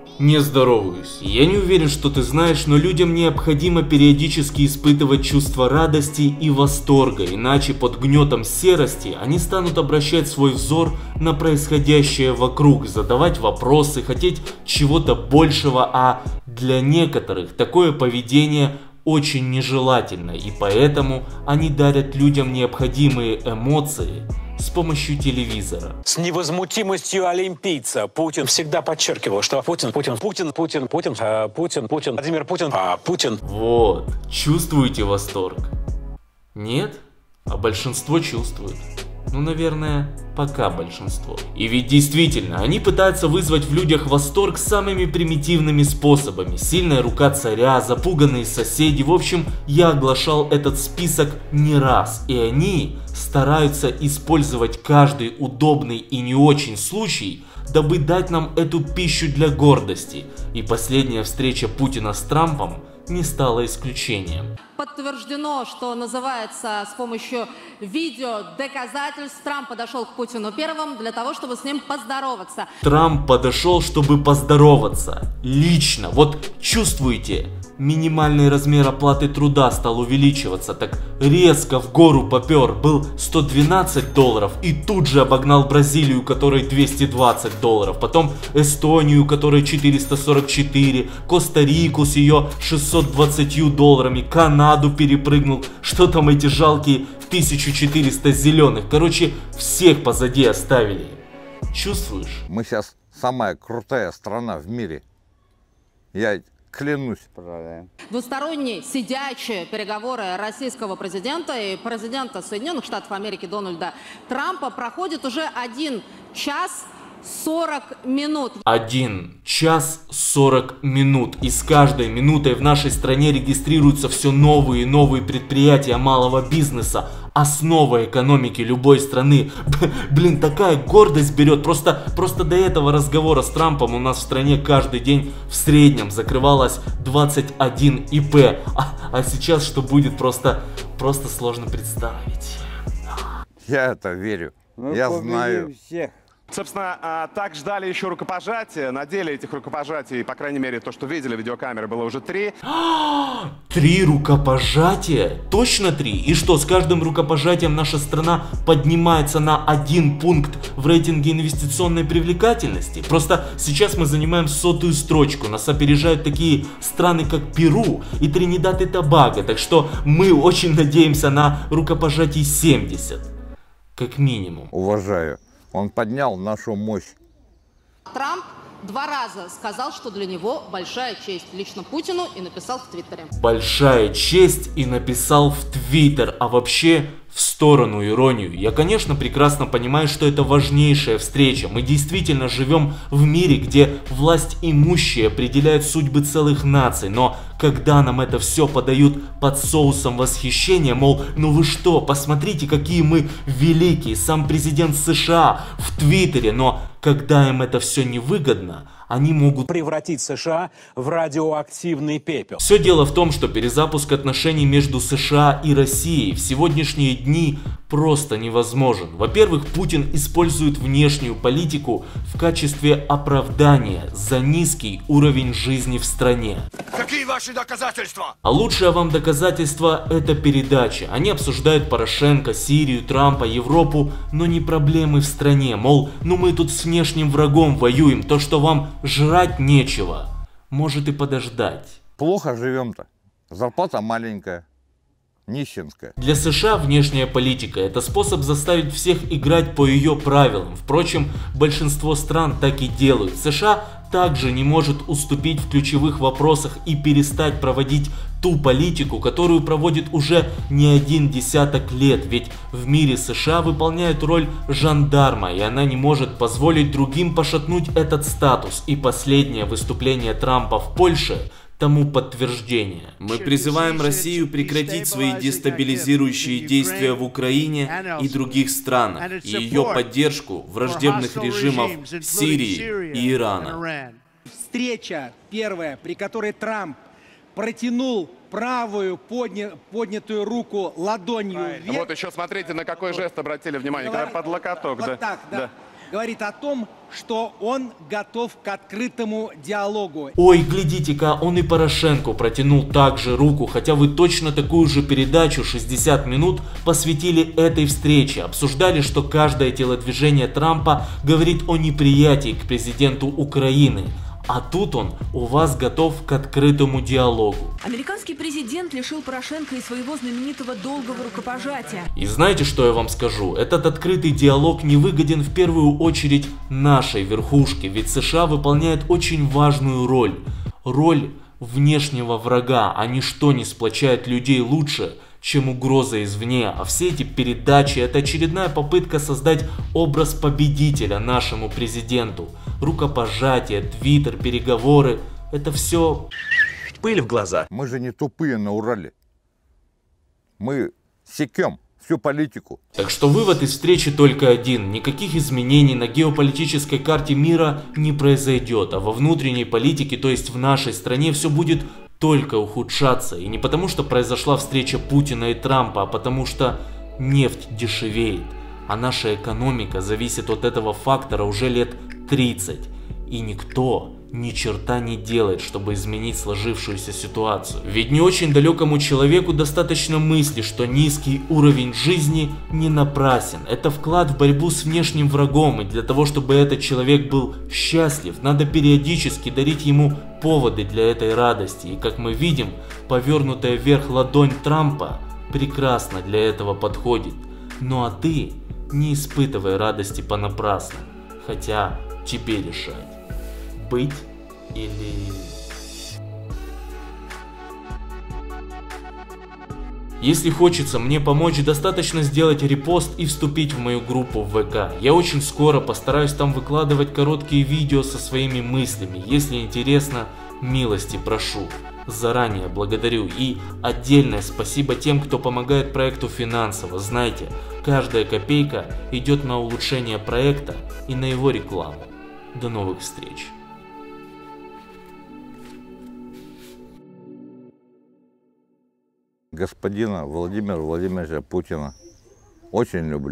Не здороваюсь. Я не уверен, что ты знаешь, но людям необходимо периодически испытывать чувство радости и восторга, иначе под гнетом серости они станут обращать свой взор на происходящее вокруг, задавать вопросы, хотеть чего-то большего, а для некоторых такое поведение очень нежелательно, и поэтому они дарят людям необходимые эмоции с помощью телевизора. С невозмутимостью олимпийца Путин всегда подчеркивал, что Путин, Владимир Путин, Путин. Вот, чувствуете восторг? Нет? А большинство чувствует. Ну, наверное, пока большинство. И ведь действительно, они пытаются вызвать в людях восторг самыми примитивными способами. Сильная рука царя, запуганные соседи. В общем, я оглашал этот список не раз. И они стараются использовать каждый удобный и не очень случай, дабы дать нам эту пищу для гордости. И последняя встреча Путина с Трампом не стало исключением. Подтверждено, что называется, с помощью видео доказательств Трамп подошел к Путину первым для того, чтобы с ним поздороваться. Трамп подошел, чтобы поздороваться. Лично. Вот чувствуете, минимальный размер оплаты труда стал увеличиваться, так резко в гору попер. Был $112 и тут же обогнал Бразилию, которой $220. Потом Эстонию, которой $444. Коста-Рику с ее $620. Канаду перепрыгнул. Что там эти жалкие 1400 зеленых? Короче, всех позади оставили. Чувствуешь? Мы сейчас самая крутая страна в мире. Я клянусь. Двусторонние сидячие переговоры российского президента и президента Соединенных Штатов Америки Дональда Трампа проходят уже 1 час 40 минут. 1 час 40 минут. И с каждой минутой в нашей стране регистрируются все новые и новые предприятия малого бизнеса. Основа экономики любой страны. Блин, такая гордость берет. Просто до этого разговора с Трампом у нас в стране каждый день в среднем закрывалось 21 ИП. А сейчас что будет, просто сложно представить. Я это верю. Я знаю. Всех. Собственно, так ждали еще рукопожатия. На деле этих рукопожатий, по крайней мере, то, что видели в видеокамере, было уже 3. 3 рукопожатия? Точно 3? И что, с каждым рукопожатием наша страна поднимается на 1 пункт в рейтинге инвестиционной привлекательности? Просто сейчас мы занимаем 100-ю строчку. Нас опережают такие страны, как Перу и Тринидад и Тобаго. Так что мы очень надеемся на рукопожатий 70. Как минимум. Уважаю. Он поднял нашу мощь. Трамп 2 раза сказал, что для него большая честь лично Путину, и написал в Твиттере. Большая честь и написал в Твиттер. А вообще, в сторону иронию. Я, конечно, прекрасно понимаю, что это важнейшая встреча. Мы действительно живем в мире, где власть имущие определяют судьбы целых наций. Но когда нам это все подают под соусом восхищения, мол, ну вы что, посмотрите, какие мы великие, сам президент США в Твиттере, но когда им это все невыгодно, они могут Превратить США в радиоактивный пепел. Все дело в том, что перезапуск отношений между США и Россией в сегодняшние дни просто невозможен. Во-первых, Путин использует внешнюю политику в качестве оправдания за низкий уровень жизни в стране. Какие ваши доказательства? А лучшее вам доказательство — это передача. Они обсуждают Порошенко, Сирию, Трампа, Европу, но не проблемы в стране. Мол, ну мы тут с внешним врагом воюем, то, что вам жрать нечего, может и подождать. Плохо живем-то. Зарплата маленькая. Нищенская. Для США внешняя политика — это способ заставить всех играть по ее правилам. Впрочем, большинство стран так и делают. США также не может уступить в ключевых вопросах и перестать проводить ту политику, которую проводит уже не 1 десяток лет. Ведь в мире США выполняет роль жандарма, и она не может позволить другим пошатнуть этот статус. И последнее выступление Трампа в Польше тому подтверждение. Мы призываем Россию прекратить свои дестабилизирующие действия в Украине и других странах, и ее поддержку враждебных режимов Сирии и Ирана. Встреча первая, при которой Трамп протянул правую поднятую руку ладонью вверх. Вот еще смотрите, на какой жест обратили внимание, когда под локоток. Вот так, да. говорит о том, что он готов к открытому диалогу. Ой, глядите-ка, он и Порошенко протянул также руку, хотя вы точно такую же передачу 60 минут посвятили этой встрече. Обсуждали, что каждое телодвижение Трампа говорит о неприятии к президенту Украины. А тут он у вас готов к открытому диалогу. Американский президент лишил Порошенко и своего знаменитого долгого рукопожатия. И знаете, что я вам скажу? Этот открытый диалог не выгоден в первую очередь нашей верхушке, ведь США выполняет очень важную роль. Роль внешнего врага, а ничто не сплочает людей лучше, чем угроза извне. А все эти передачи — это очередная попытка создать образ победителя нашему президенту. Рукопожатие, твиттер, переговоры — это все пыль в глаза. Мы же не тупые на Урале. Мы секем всю политику. Так что вывод из встречи только один. Никаких изменений на геополитической карте мира не произойдет. А во внутренней политике, то есть в нашей стране, все будет только ухудшаться. И не потому, что произошла встреча Путина и Трампа, а потому что нефть дешевеет. А наша экономика зависит от этого фактора уже лет 30. И никто ни черта не делает, чтобы изменить сложившуюся ситуацию. Ведь не очень далекому человеку достаточно мысли, что низкий уровень жизни не напрасен. Это вклад в борьбу с внешним врагом. И для того, чтобы этот человек был счастлив, надо периодически дарить ему поводы для этой радости. И как мы видим, повернутая вверх ладонь Трампа прекрасно для этого подходит. Ну а ты не испытывай радости понапрасну. Хотя тебе решать, быть или... Если хочется мне помочь, достаточно сделать репост и вступить в мою группу в ВК. Я очень скоро постараюсь там выкладывать короткие видео со своими мыслями. Если интересно, милости прошу. Заранее благодарю и отдельное спасибо тем, кто помогает проекту финансово. Знаете, каждая копейка идет на улучшение проекта и на его рекламу. До новых встреч! Господина Владимира Владимировича Путина очень люблю.